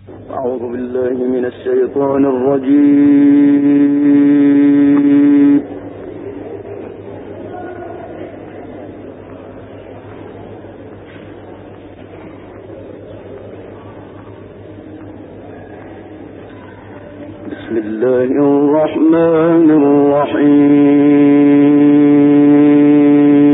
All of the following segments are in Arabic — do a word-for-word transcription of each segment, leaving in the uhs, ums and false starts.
أعوذ بالله من الشيطان الرجيم. بسم الله الرحمن الرحيم.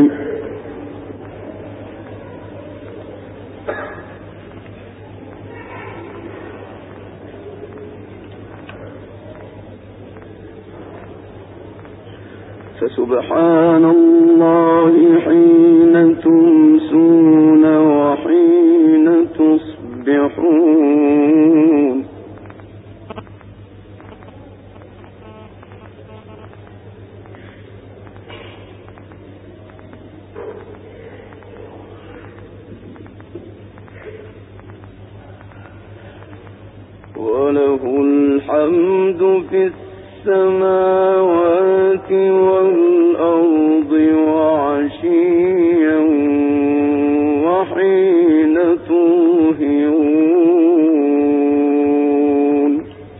فسبحان الله حين تمسون وحين تصبحون. وله الحمد في السماوات والأرض وعشيا وحين تظهرون.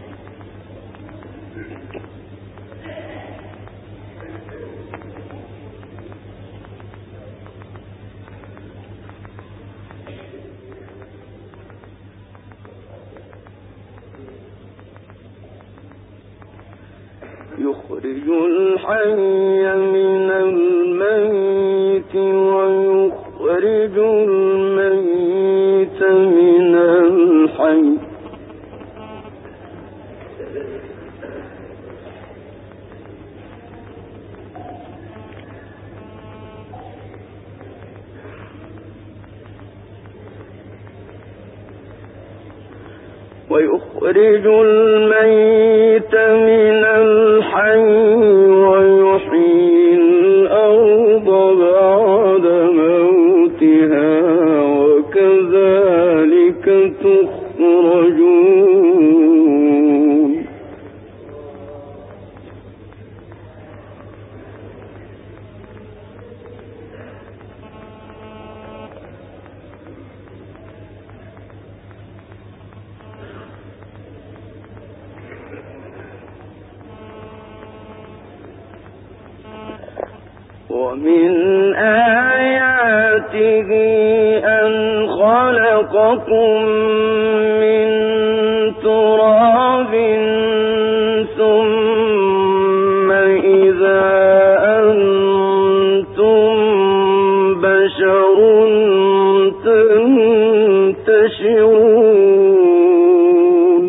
يخرج الحي من الميت ويخرج الميت من الحي. ويخرج الميت من الحي ويحيي الأرض بعد موتها وكذلك تخرجون. ومن آياته أن خلقكم من تراب ثم إذا أنتم بشر تنتشرون.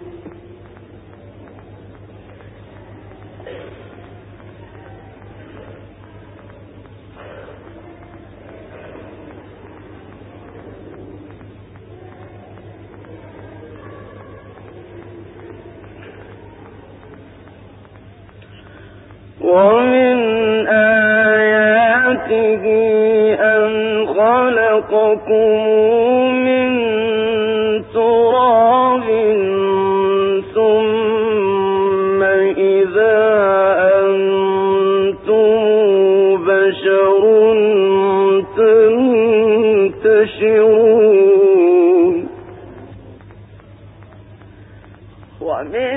ومن آياته أن خلقكم من تراب ثم إذا أنتم بشر تنتشرون. ومن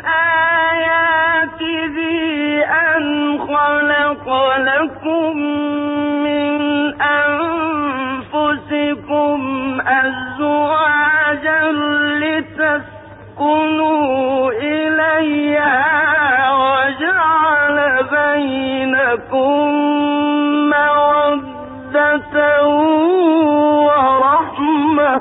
آياته أن خلق لكم من أنفسكم أزواجا لتسكنوا إليها وجعل بينكم مودة ورحمة.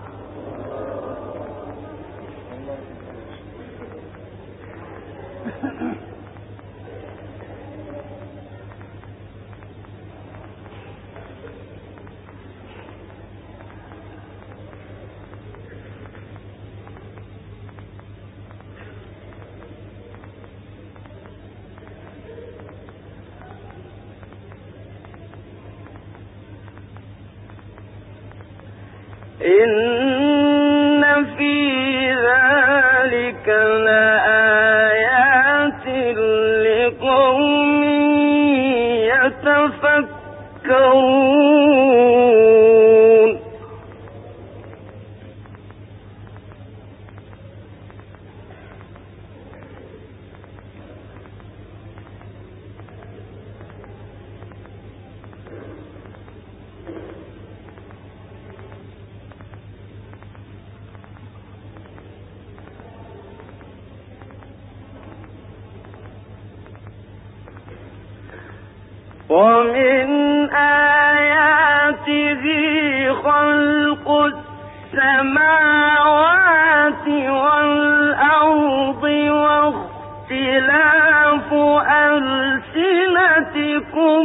إن في ذلك لآيات لقوم يتفكرون. ومن آياته خلق السماوات والأرض واختلاف ألسنتكم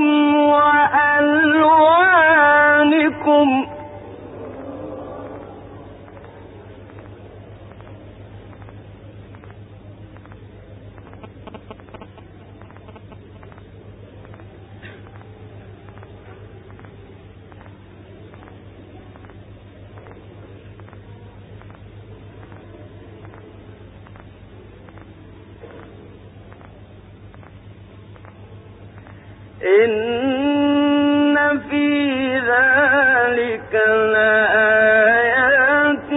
وألوانكم إن في ذلك لآيات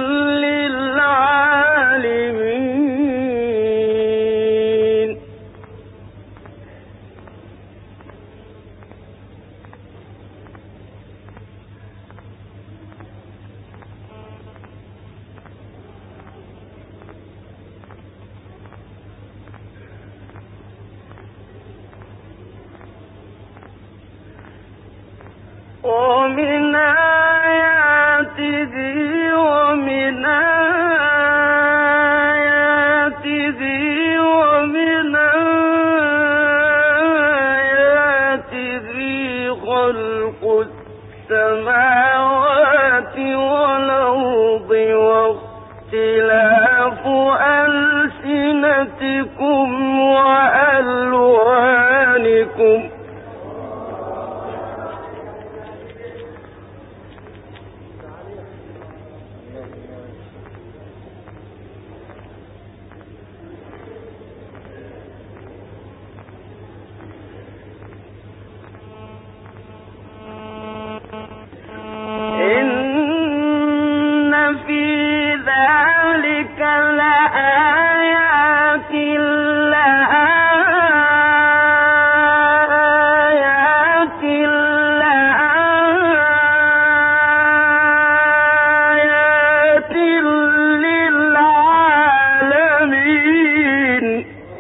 للعالمين ومن آياته ومن آياته ومن آياته خلق السماوات والأرض واختلاف ألسنتكم وألوانكم لآيات لآيات لآيات للعالمين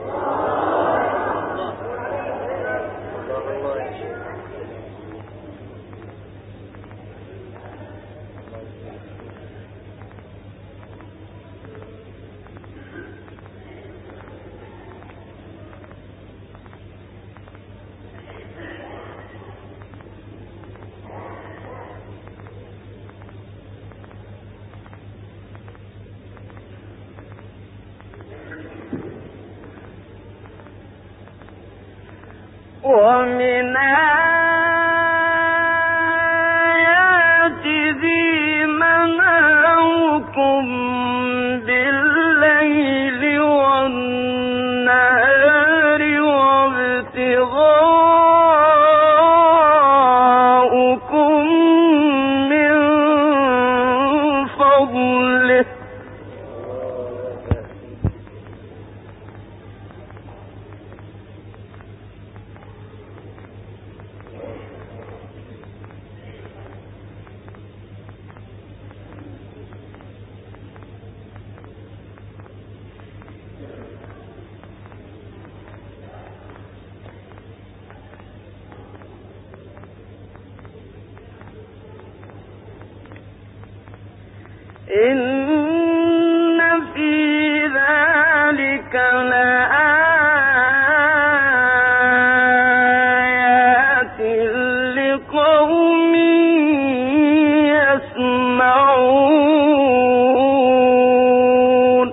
ومن آياته منامكم بالليل والنهار وابتغاؤكم من فضله إن في ذلك لآيات لقوم يسمعون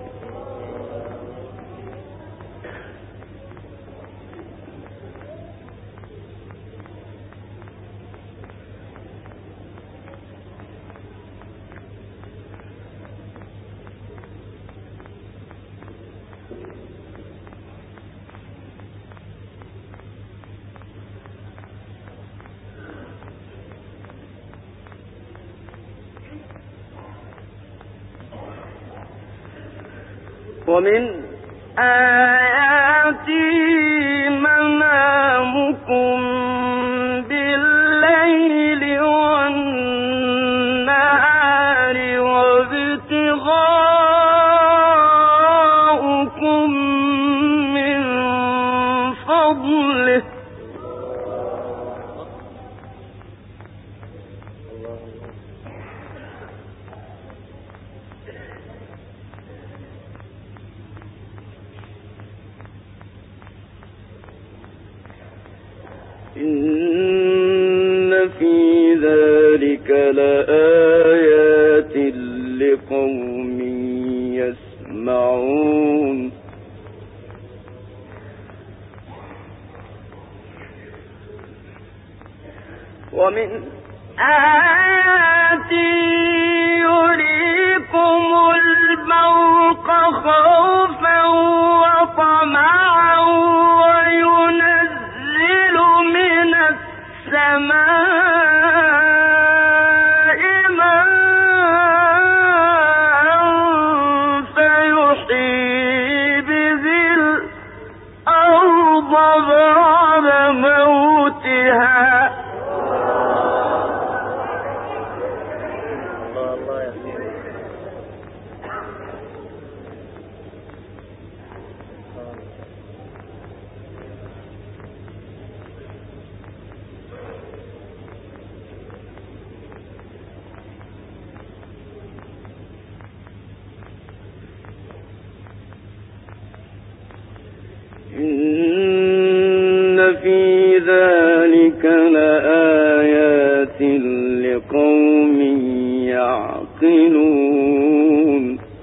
ومن آياته منامكم بالليل والنهار وابتغاؤكم من فضله إن في ذلك لآيات لقوم يسمعون ومن آياته يريكم البرق خوفا وطمعا وينزل من السماء ماء فيحيي به الأرض بعد موتها إن في ذلك لآيات لقوم يعقلون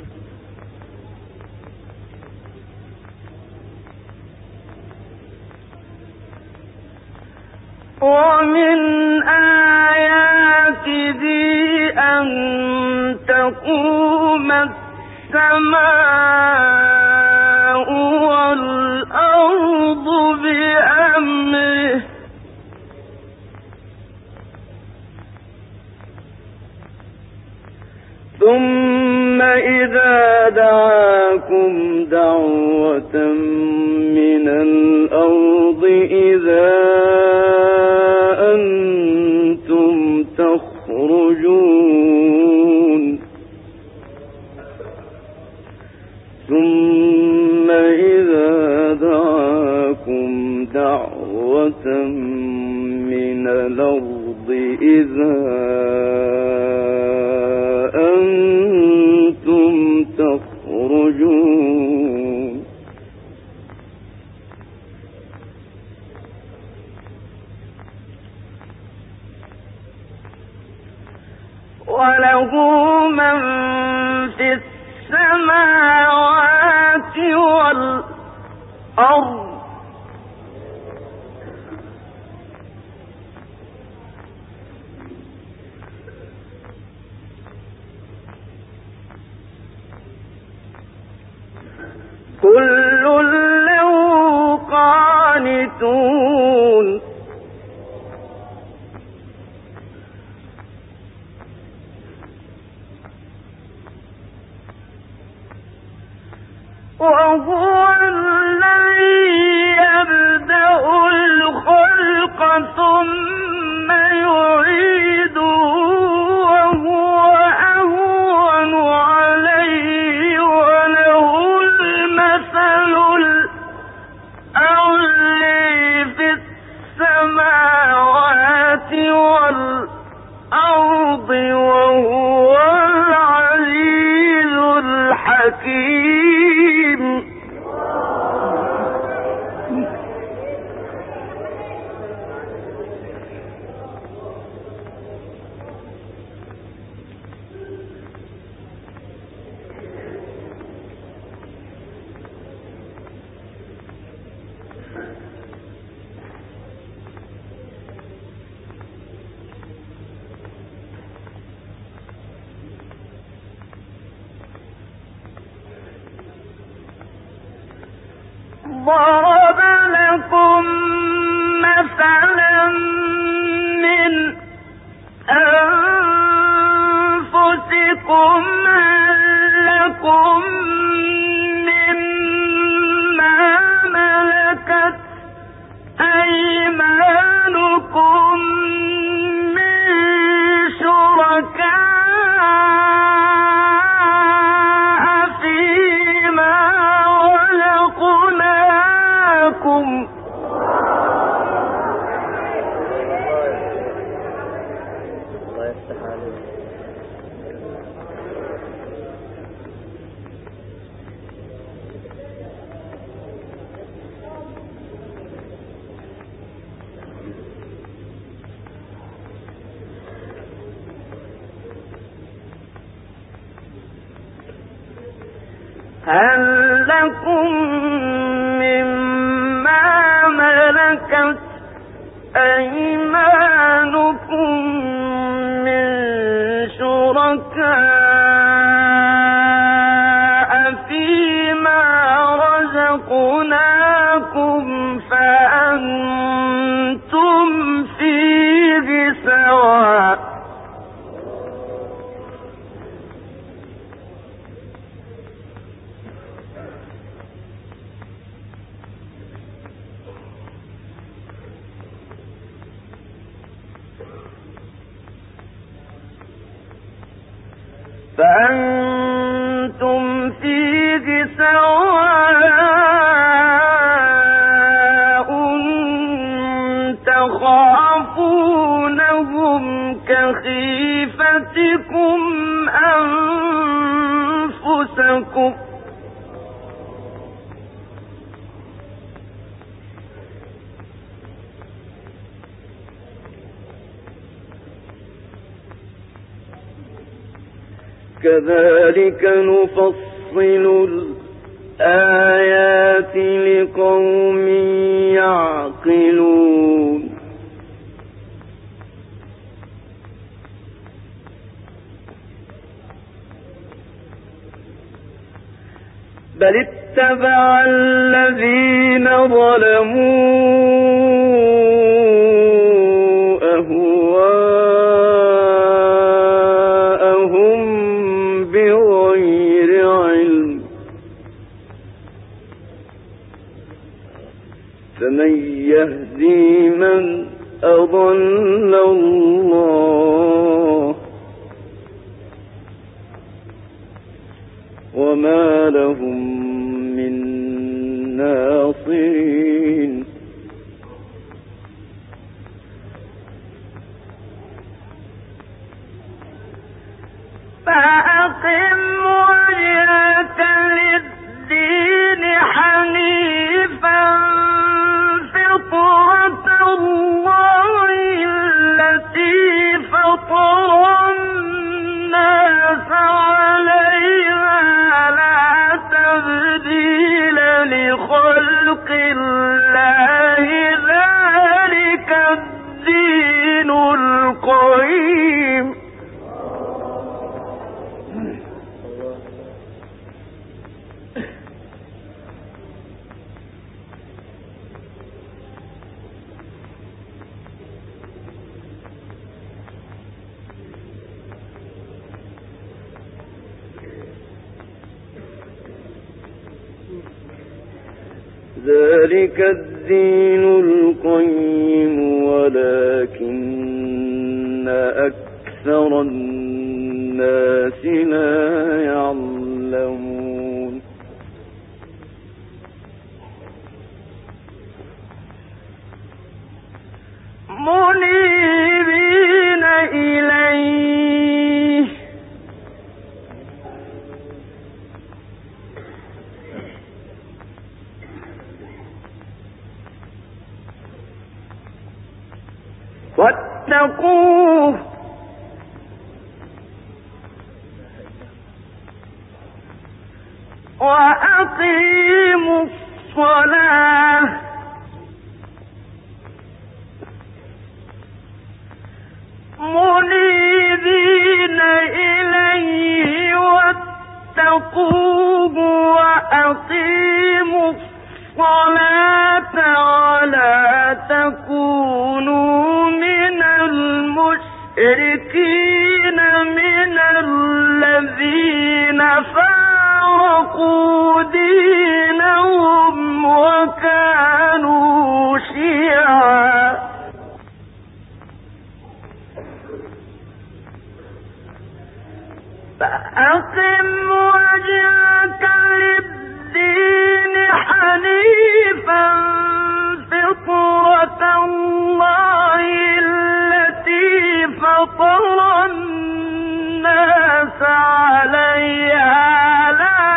ومن آياته أن تقوم السماء والأرض بأمره ثم إذا دعاكم دعوة من الأرض إذا أنتم تخرجون ثم إذا دعاكم دعوة من الأرض إذا أنتم تخرجون وله من في السماوات والأرض كل له قانتون وهو الذي يبدأ الخلق ثم يعيده وهو أهون عليه وله المثل الأعلى في السماوات والأرض وهو العزيز الحكيم ضرب لكم مثلا من أنفسكم هل لكم مما ملكت أيمانكم من شركاء فيما رزقناكم هل لكم مما ملكت أيمانكم من شركاء فيما رزقناكم فأنتم فيه سواء فأنتم فيه سواء تخافونهم كخيفتكم أنفسكم كذلك نفصل الآيات لقوم يعقلون بل اتبع الذين ظلموا أهواءهم بغير علم فمن يهدي من أضل الله وما لهم من ناصرين فأقم وجهك للدين حنيفا فطرة الله التي فطر الناس عليها لا تبديل لخلق الله ذلك الدين القيم ذلك الدين القيم ولكن أكثر الناس لا يعلمون منيبين إليه واتقوه وأقيموا الصلاة منيبين إليه واتقوه وأقيموا الصلاة ولا تكونوا من المشركين من الذين فارقوا دينهم وكانوا شيعا فأقم وجهك للدين حنيفا فطرة الله التي فطر الناس عليها لا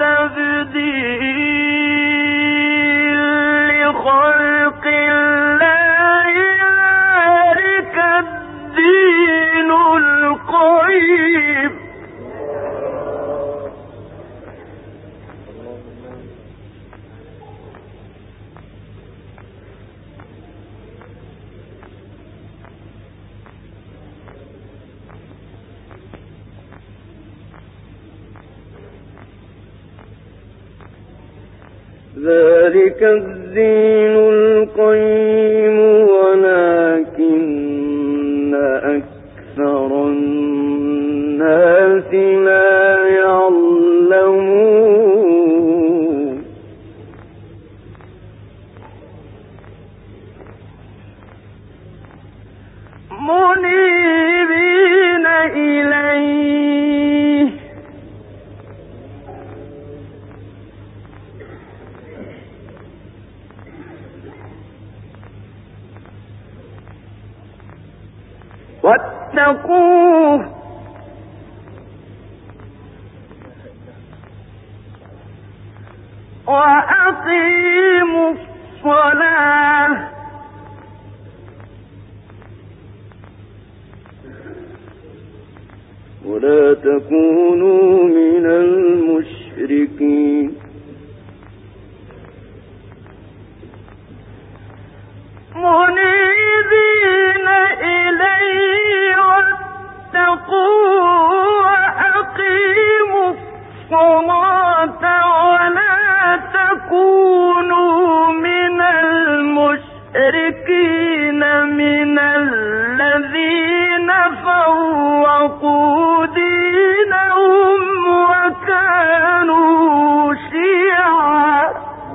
تبديل لخلق الله ذلك الدين القيم ذلك الدين القيم ولكن أكثر الناس لا يعلمون منيبين إليه واتقوه وأقيموا الصلاة ولا تكونوا من المشركين منيبين إليه واتقوه وأقيموا الصلاة ولا تكونوا من المشركين من الذين فرقوا دينهم وكانوا شيعا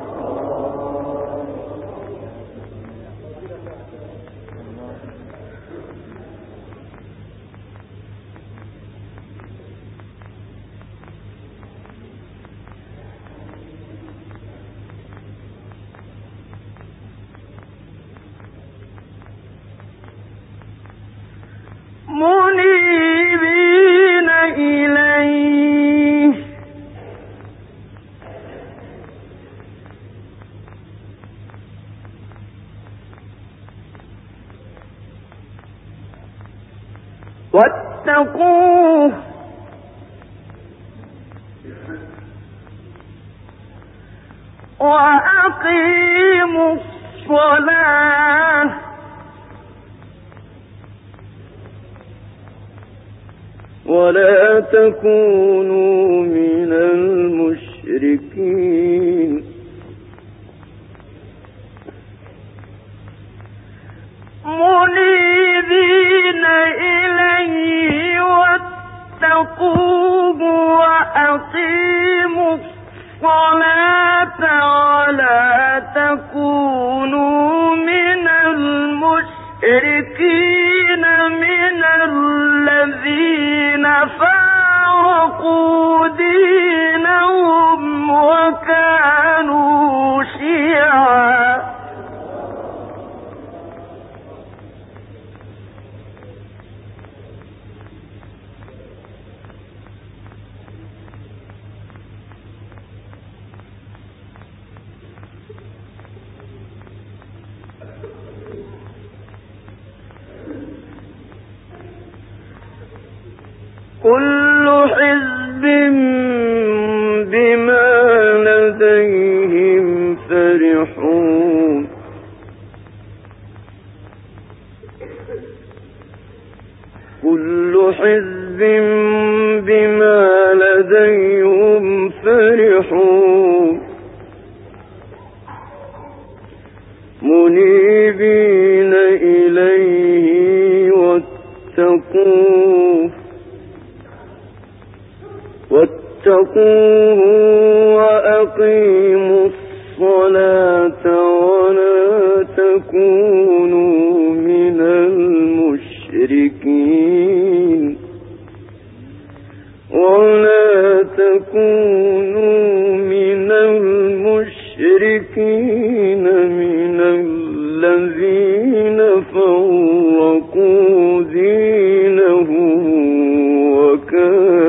منيبين إليه واتقوه وأقيموا الصلاة ولا تكونوا من المشركين منيبين إليه واتقوه وأقيموا الصلاة ولا تكونوا من المشركين من الذين فارقوا دينهم وكانوا شيعا كل حزب بما لديهم فرحون كل حزب بما لديهم فرحون منيبين إليه واتقوه واتقوه وأقيموا الصلاة ولا تكونوا من المشركين ولا تكونوا من المشركين من الذين فرقوا دينهم وكانوا